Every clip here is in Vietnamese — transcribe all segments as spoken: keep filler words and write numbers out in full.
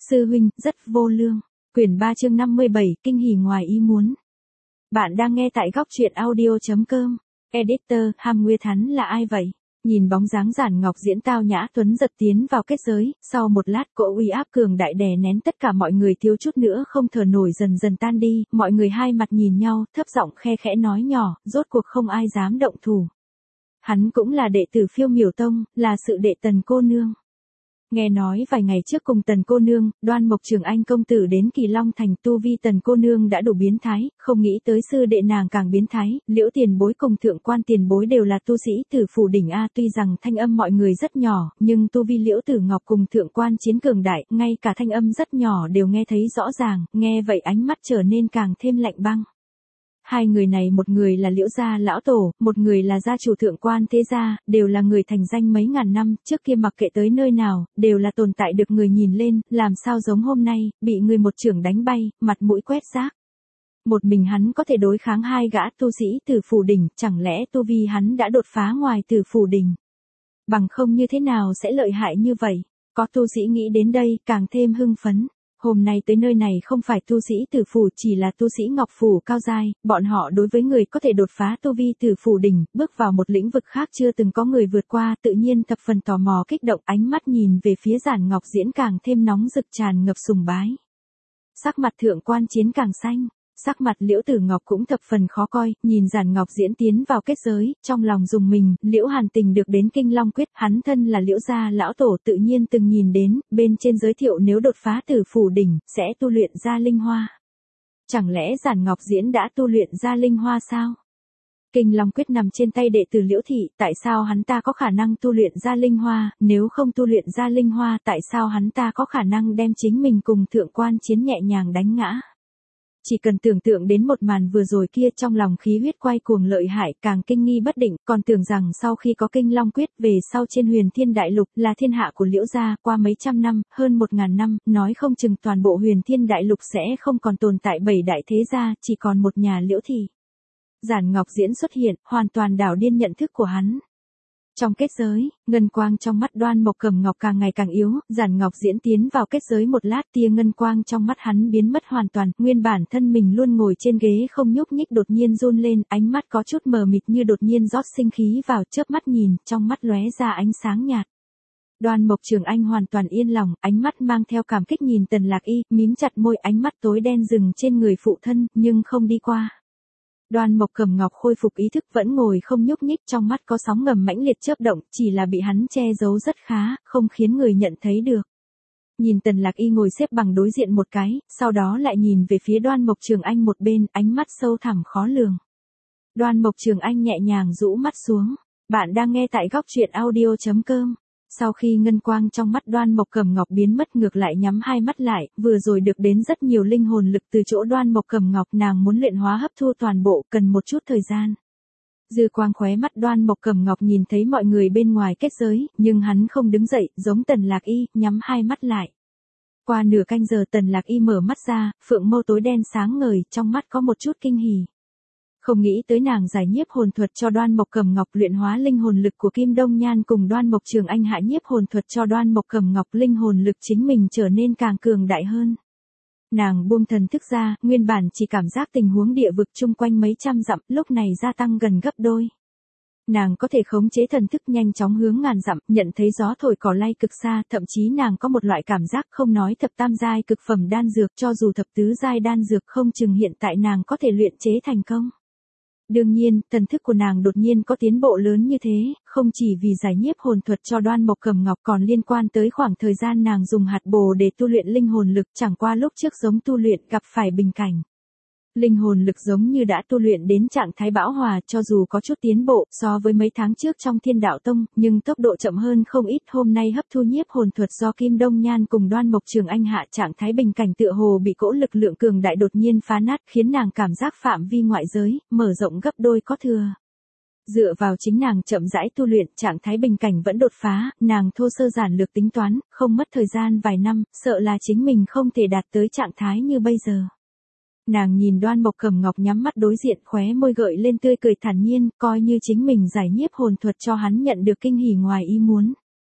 Sư huynh, rất vô lương. Quyển ba chương năm mươi bảy, kinh hỉ ngoài ý muốn. Bạn đang nghe tại góc truyện audio.com. Editor, Hàm Nguyên Thắn là ai vậy? Nhìn bóng dáng Giản Ngọc Diễn tao nhã tuấn giật tiến vào kết giới, sau một lát cỗ uy áp cường đại đè nén tất cả mọi người thiếu chút nữa không thở nổi dần dần tan đi, mọi người hai mặt nhìn nhau, thấp giọng khe khẽ nói nhỏ, rốt cuộc không ai dám động thủ. Hắn cũng là đệ tử Phiêu Miểu Tông, là sự đệ Tần cô nương. Nghe nói vài ngày trước cùng Tần cô nương, Đoan Mộc Trường Anh công tử đến Kỳ Long thành, tu vi Tần cô nương đã đủ biến thái, không nghĩ tới sư đệ nàng càng biến thái, Liễu tiền bối cùng thượng quan tiền bối đều là tu sĩ tử phủ đỉnh a, tuy rằng thanh âm mọi người rất nhỏ, nhưng tu vi Liễu Tử Ngọc cùng thượng quan chiến cường đại, ngay cả thanh âm rất nhỏ đều nghe thấy rõ ràng, nghe vậy ánh mắt trở nên càng thêm lạnh băng. Hai người này, một người là Liễu gia lão tổ, một người là gia chủ thượng quan thế gia, đều là người thành danh mấy ngàn năm, trước kia mặc kệ tới nơi nào, đều là tồn tại được người nhìn lên, làm sao giống hôm nay, bị người một chưởng đánh bay, mặt mũi quét rác. Một mình hắn có thể đối kháng hai gã tu sĩ tử phủ đỉnh, chẳng lẽ tu vi hắn đã đột phá ngoài tử phủ đỉnh? Bằng không như thế nào sẽ lợi hại như vậy? Có tu sĩ nghĩ đến đây, càng thêm hưng phấn. Hôm nay tới nơi này không phải tu sĩ tử phủ, chỉ là tu sĩ ngọc phủ cao giai, bọn họ đối với người có thể đột phá tu vi tử phủ đỉnh, bước vào một lĩnh vực khác chưa từng có người vượt qua, tự nhiên thập phần tò mò kích động, ánh mắt nhìn về phía Giản Ngọc Diễn càng thêm nóng rực, tràn ngập sùng bái. Sắc mặt thượng quan chiến càng xanh, sắc mặt Liễu Tử Ngọc cũng thập phần khó coi, nhìn Giản Ngọc Diễn tiến vào kết giới, trong lòng rùng mình, Liễu Hàn Tình được đến Kinh Long Quyết, hắn thân là Liễu gia lão tổ tự nhiên từng nhìn đến, bên trên giới thiệu nếu đột phá tử phủ đỉnh, sẽ tu luyện ra linh hoa. Chẳng lẽ Giản Ngọc Diễn đã tu luyện ra linh hoa sao? Kinh Long Quyết nằm trên tay đệ tử Liễu thị, tại sao hắn ta có khả năng tu luyện ra linh hoa, nếu không tu luyện ra linh hoa, tại sao hắn ta có khả năng đem chính mình cùng thượng quan chiến nhẹ nhàng đánh ngã? Chỉ cần tưởng tượng đến một màn vừa rồi kia, trong lòng khí huyết quay cuồng lợi hại, càng kinh nghi bất định, còn tưởng rằng sau khi có Kinh Long Quyết về sau trên Huyền Thiên Đại Lục là thiên hạ của Liễu gia, qua mấy trăm năm, hơn một ngàn năm, nói không chừng toàn bộ Huyền Thiên Đại Lục sẽ không còn tồn tại bảy đại thế gia, chỉ còn một nhà Liễu thị. Giản Ngọc Diễn xuất hiện, hoàn toàn đảo điên nhận thức của hắn. Trong kết giới, ngân quang trong mắt Đoan Mộc Cẩm Ngọc càng ngày càng yếu, Giản Ngọc Diễn tiến vào kết giới một lát, tia ngân quang trong mắt hắn biến mất hoàn toàn, nguyên bản thân mình luôn ngồi trên ghế không nhúc nhích đột nhiên run lên, ánh mắt có chút mờ mịt như đột nhiên rót sinh khí vào, chớp mắt nhìn, trong mắt lóe ra ánh sáng nhạt. Đoan Mộc Trường Anh hoàn toàn yên lòng, ánh mắt mang theo cảm kích nhìn Tần Lạc Y, mím chặt môi, ánh mắt tối đen dừng trên người phụ thân, nhưng không đi qua. Đoan Mộc Cẩm Ngọc khôi phục ý thức vẫn ngồi không nhúc nhích, trong mắt có sóng ngầm mãnh liệt chớp động, chỉ là bị hắn che giấu rất khá, không khiến người nhận thấy được. Nhìn Tần Lạc Y ngồi xếp bằng đối diện một cái, sau đó lại nhìn về phía Đoan Mộc Trường Anh một bên, ánh mắt sâu thẳm khó lường. Đoan Mộc Trường Anh nhẹ nhàng rũ mắt xuống. Bạn đang nghe tại góc truyện audio.com. Sau khi ngân quang trong mắt Đoan Mộc Cẩm Ngọc biến mất, ngược lại nhắm hai mắt lại, vừa rồi được đến rất nhiều linh hồn lực từ chỗ Đoan Mộc Cẩm Ngọc, nàng muốn luyện hóa hấp thu toàn bộ, cần một chút thời gian. Dư quang khóe mắt Đoan Mộc Cẩm Ngọc nhìn thấy mọi người bên ngoài kết giới, nhưng hắn không đứng dậy, giống Tần Lạc Y, nhắm hai mắt lại. Qua nửa canh giờ Tần Lạc Y mở mắt ra, phượng mâu tối đen sáng ngời, trong mắt có một chút kinh hỉ. Không nghĩ tới nàng giải nhiếp hồn thuật cho Đoan Mộc Cẩm Ngọc luyện hóa linh hồn lực của Kim Đông Nhan cùng Đoan Mộc Trường Anh hạ nhiếp hồn thuật cho Đoan Mộc Cẩm Ngọc, linh hồn lực chính mình trở nên càng cường đại hơn. Nàng buông thần thức ra, nguyên bản chỉ cảm giác tình huống địa vực chung quanh mấy trăm dặm, lúc này gia tăng gần gấp đôi. Nàng có thể khống chế thần thức nhanh chóng hướng ngàn dặm, nhận thấy gió thổi cỏ lay cực xa, thậm chí nàng có một loại cảm giác không nói thập tam giai cực phẩm đan dược, cho dù thập tứ giai đan dược không chừng hiện tại nàng có thể luyện chế thành công. Đương nhiên, thần thức của nàng đột nhiên có tiến bộ lớn như thế, không chỉ vì giải nhiếp hồn thuật cho Đoan Mộc Cẩm Ngọc, còn liên quan tới khoảng thời gian nàng dùng hạt bồ để tu luyện linh hồn lực, chẳng qua lúc trước giống tu luyện gặp phải bình cảnh. Linh hồn lực giống như đã tu luyện đến trạng thái bão hòa, cho dù có chút tiến bộ so với mấy tháng trước trong Thiên Đạo Tông, nhưng tốc độ chậm hơn không ít. Hôm nay hấp thu nhiếp hồn thuật do Kim Đông Nhan cùng Đoan Mộc Trường Anh hạ, trạng thái bình cảnh tựa hồ bị cỗ lực lượng cường đại đột nhiên phá nát, khiến nàng cảm giác phạm vi ngoại giới mở rộng gấp đôi có thừa. Dựa vào chính nàng chậm rãi tu luyện, trạng thái bình cảnh vẫn đột phá, nàng thô sơ giản lược tính toán, không mất thời gian vài năm, sợ là chính mình không thể đạt tới trạng thái như bây giờ. Nàng nhìn Đoan Mộc Cẩm Ngọc nhắm mắt đối diện, khóe môi gợi lên tươi cười thản nhiên, coi như chính mình giải nhiếp hồn thuật cho hắn nhận được kinh hỉ ngoài ý muốn.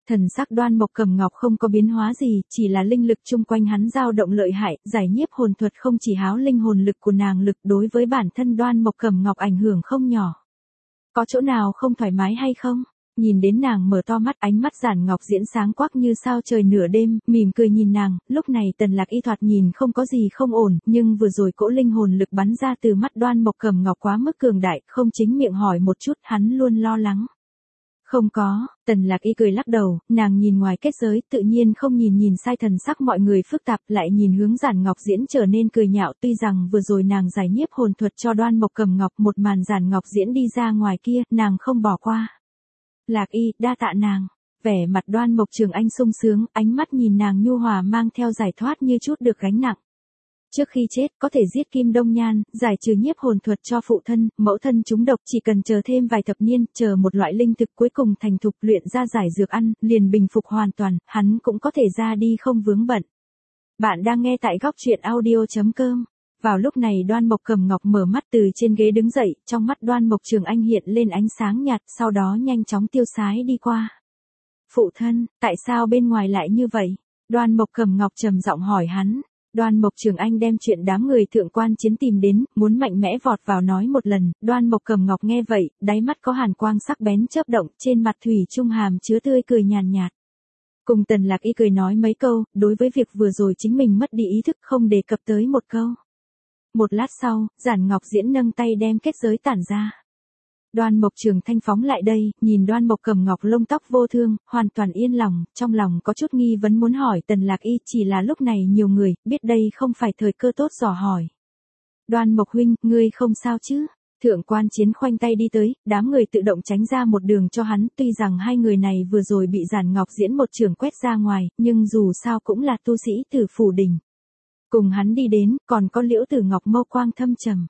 Thần sắc Đoan Mộc Cầm Ngọc không có biến hóa gì, chỉ là linh lực chung quanh hắn dao động lợi hại, giải nhiếp hồn thuật không chỉ háo linh hồn lực của nàng lực đối với bản thân Đoan Mộc Cầm Ngọc ảnh hưởng không nhỏ. Có chỗ nào không thoải mái hay không? Nhìn đến nàng mở to mắt, ánh mắt Giản Ngọc Diễn sáng quắc như sao trời nửa đêm, mỉm cười nhìn nàng, lúc này Tần Lạc Y thoạt nhìn không có gì không ổn, nhưng vừa rồi cỗ linh hồn lực bắn ra từ mắt Đoan Mộc Cầm Ngọc quá mức cường đại, không chính miệng hỏi một chút, hắn luôn lo lắng. Không có, Tần Lạc Y cười lắc đầu, nàng nhìn ngoài kết giới, tự nhiên không nhìn nhìn sai thần sắc mọi người phức tạp, lại nhìn hướng Giản Ngọc Diễn trở nên cười nhạo, tuy rằng vừa rồi nàng giải nhiếp hồn thuật cho Đoan Mộc Cầm Ngọc, một màn Giản Ngọc Diễn đi ra ngoài kia, nàng không bỏ qua. Lạc Y, đa tạ nàng. Vẻ mặt Đoan Mộc Trường Anh sung sướng, ánh mắt nhìn nàng nhu hòa mang theo giải thoát như chút được gánh nặng. Trước khi chết, có thể giết Kim Đông Nhan, giải trừ nhiếp hồn thuật cho phụ thân, mẫu thân trúng độc, chỉ cần chờ thêm vài thập niên, chờ một loại linh thực cuối cùng thành thục luyện ra giải dược ăn, liền bình phục hoàn toàn, hắn cũng có thể ra đi không vướng bận. Bạn đang nghe tại góc truyện audio chấm com. Vào lúc này Đoan Mộc Cầm Ngọc mở mắt từ trên ghế đứng dậy, trong mắt Đoan Mộc Trường Anh hiện lên ánh sáng nhạt, sau đó nhanh chóng tiêu sái đi qua. Phụ thân, tại sao bên ngoài lại như vậy? Đoan Mộc Cầm Ngọc trầm giọng hỏi hắn. Đoan Mộc Trường Anh đem chuyện đám người thượng quan chiến tìm đến, muốn mạnh mẽ vọt vào nói một lần, Đoan Mộc Cầm Ngọc nghe vậy, đáy mắt có hàn quang sắc bén chớp động, trên mặt thủy chung hàm chứa tươi cười nhàn nhạt. Cùng Tần Lạc Y cười nói mấy câu, đối với việc vừa rồi chính mình mất đi ý thức không đề cập tới một câu. Một lát sau, Giản Ngọc Diễn nâng tay đem kết giới tản ra. Đoan Mộc Trường Thanh phóng lại đây, nhìn Đoan Mộc Cầm Ngọc lông tóc vô thương, hoàn toàn yên lòng, trong lòng có chút nghi vấn muốn hỏi Tần Lạc Y, chỉ là lúc này nhiều người, biết đây không phải thời cơ tốt dò hỏi. Đoan Mộc huynh, ngươi không sao chứ? Thượng quan chiến khoanh tay đi tới, đám người tự động tránh ra một đường cho hắn, tuy rằng hai người này vừa rồi bị Giản Ngọc Diễn một trường quét ra ngoài, nhưng dù sao cũng là tu sĩ Tử Phủ Đình. Cùng hắn đi đến, còn có Liễu Tử Ngọc mâu quang thâm trầm.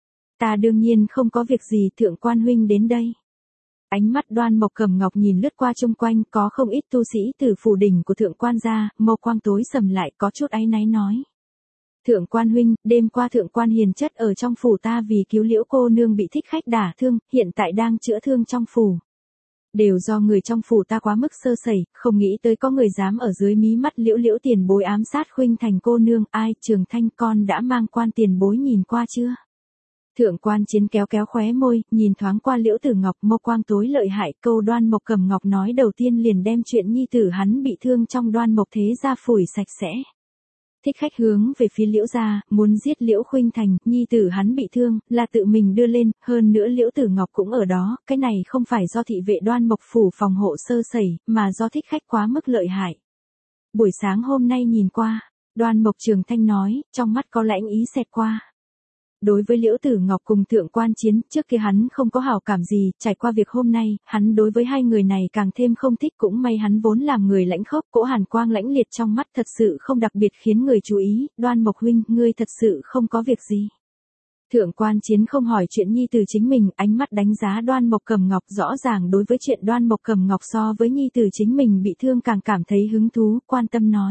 Ta đương nhiên không có việc gì, thượng quan huynh đến đây. Ánh mắt Đoan Mộc Cầm Ngọc nhìn lướt qua chung quanh, có không ít tu sĩ Tử Phủ Đình của thượng quan gia, mâu quang tối sầm lại, có chút áy náy nói. Thượng quan huynh, đêm qua thượng quan hiền chất ở trong phủ ta vì cứu Liễu cô nương bị thích khách đả thương, hiện tại đang chữa thương trong phủ. Đều do người trong phủ ta quá mức sơ sẩy, không nghĩ tới có người dám ở dưới mí mắt Liễu Liễu tiền bối ám sát khuynh thành cô nương, ai, Trường Thanh con đã mang quan tiền bối nhìn qua chưa? Thượng quan chiến kéo kéo khóe môi, nhìn thoáng qua Liễu Tử Ngọc, mâu quang tối lợi hại, câu Đoan Mộc Cầm Ngọc nói đầu tiên liền đem chuyện nhi tử hắn bị thương trong Đoan Mộc thế gia phủi sạch sẽ. Thích khách hướng về phía Liễu gia, muốn giết Liễu khuynh thành, nhi tử hắn bị thương, là tự mình đưa lên, hơn nữa Liễu Tử Ngọc cũng ở đó, cái này không phải do thị vệ Đoan Mộc phủ phòng hộ sơ sẩy, mà do thích khách quá mức lợi hại. Buổi sáng hôm nay nhìn qua, Đoan Mộc Trường Thanh nói, trong mắt có lãnh ý xẹt qua. Đối với Liễu Tử Ngọc cùng thượng quan chiến, trước kia hắn không có hảo cảm gì, trải qua việc hôm nay, hắn đối với hai người này càng thêm không thích, cũng may hắn vốn làm người lãnh khốc, cỗ hàn quang lãnh liệt trong mắt thật sự không đặc biệt khiến người chú ý, Đoan Mộc huynh, ngươi thật sự không có việc gì. Thượng quan chiến không hỏi chuyện nhi từ chính mình, ánh mắt đánh giá Đoan Mộc Cầm Ngọc, rõ ràng đối với chuyện Đoan Mộc Cầm Ngọc so với nhi từ chính mình bị thương càng cảm thấy hứng thú, quan tâm nói.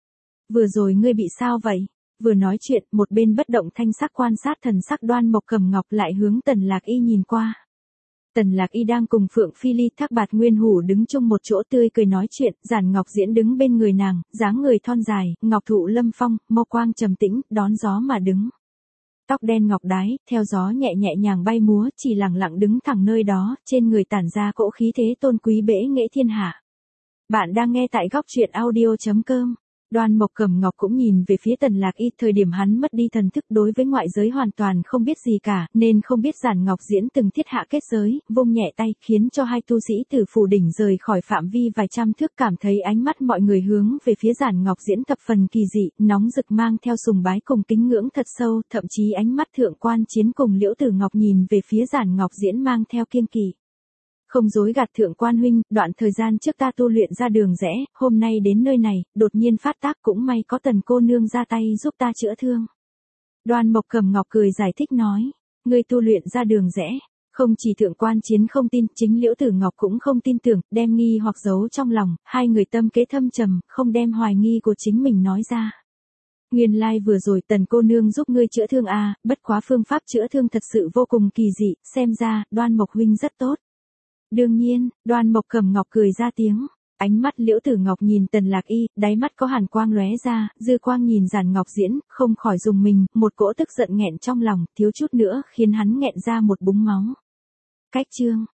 Vừa rồi ngươi bị sao vậy? Vừa nói chuyện, một bên bất động thanh sắc quan sát thần sắc Đoan Mộc Cầm Ngọc lại hướng Tần Lạc Y nhìn qua. Tần Lạc Y đang cùng Phượng Phi Ly Thác Bạt Nguyên Hủ đứng chung một chỗ tươi cười nói chuyện, Giản Ngọc Diễn đứng bên người nàng, dáng người thon dài, ngọc thụ lâm phong, mâu quang trầm tĩnh, đón gió mà đứng. Tóc đen ngọc đái, theo gió nhẹ nhẹ nhàng bay múa, chỉ lặng lặng đứng thẳng nơi đó, trên người tản ra cỗ khí thế tôn quý bẽ nghệ thiên hạ. Bạn đang nghe tại góc truyện audio chấm com. Đoan Mộc Cầm Ngọc cũng nhìn về phía Tần Lạc Y, thời điểm hắn mất đi thần thức đối với ngoại giới hoàn toàn không biết gì cả, nên không biết Giản Ngọc Diễn từng thiết hạ kết giới, vung nhẹ tay, khiến cho hai tu sĩ Tử Phủ Đỉnh rời khỏi phạm vi vài trăm thước, cảm thấy ánh mắt mọi người hướng về phía Giản Ngọc Diễn thập phần kỳ dị, nóng rực mang theo sùng bái cùng kính ngưỡng thật sâu, thậm chí ánh mắt thượng quan chiến cùng Liễu Tử Ngọc nhìn về phía Giản Ngọc Diễn mang theo kiêng kỵ. Không dối gạt thượng quan huynh, đoạn thời gian trước ta tu luyện ra đường rẽ, hôm nay đến nơi này, đột nhiên phát tác, cũng may có Tần cô nương ra tay giúp ta chữa thương. Đoan Mộc Cầm Ngọc cười giải thích nói, ngươi tu luyện ra đường rẽ, không chỉ thượng quan chiến không tin, chính Liễu Tử Ngọc cũng không tin tưởng, đem nghi hoặc giấu trong lòng, hai người tâm kế thâm trầm, không đem hoài nghi của chính mình nói ra. Nguyên lai like vừa rồi Tần cô nương giúp ngươi chữa thương à, bất quá phương pháp chữa thương thật sự vô cùng kỳ dị, xem ra, Đoan Mộc huynh rất tốt. Đương nhiên, Đoan Mộc Cầm Ngọc cười ra tiếng, Ánh mắt Liễu Tử Ngọc nhìn Tần Lạc Y, đáy mắt có hàn quang lóe ra, dư quang nhìn Giản Ngọc Diễn, không khỏi dùng mình, một cỗ tức giận nghẹn trong lòng, thiếu chút nữa khiến hắn nghẹn ra một búng máu. Cách chương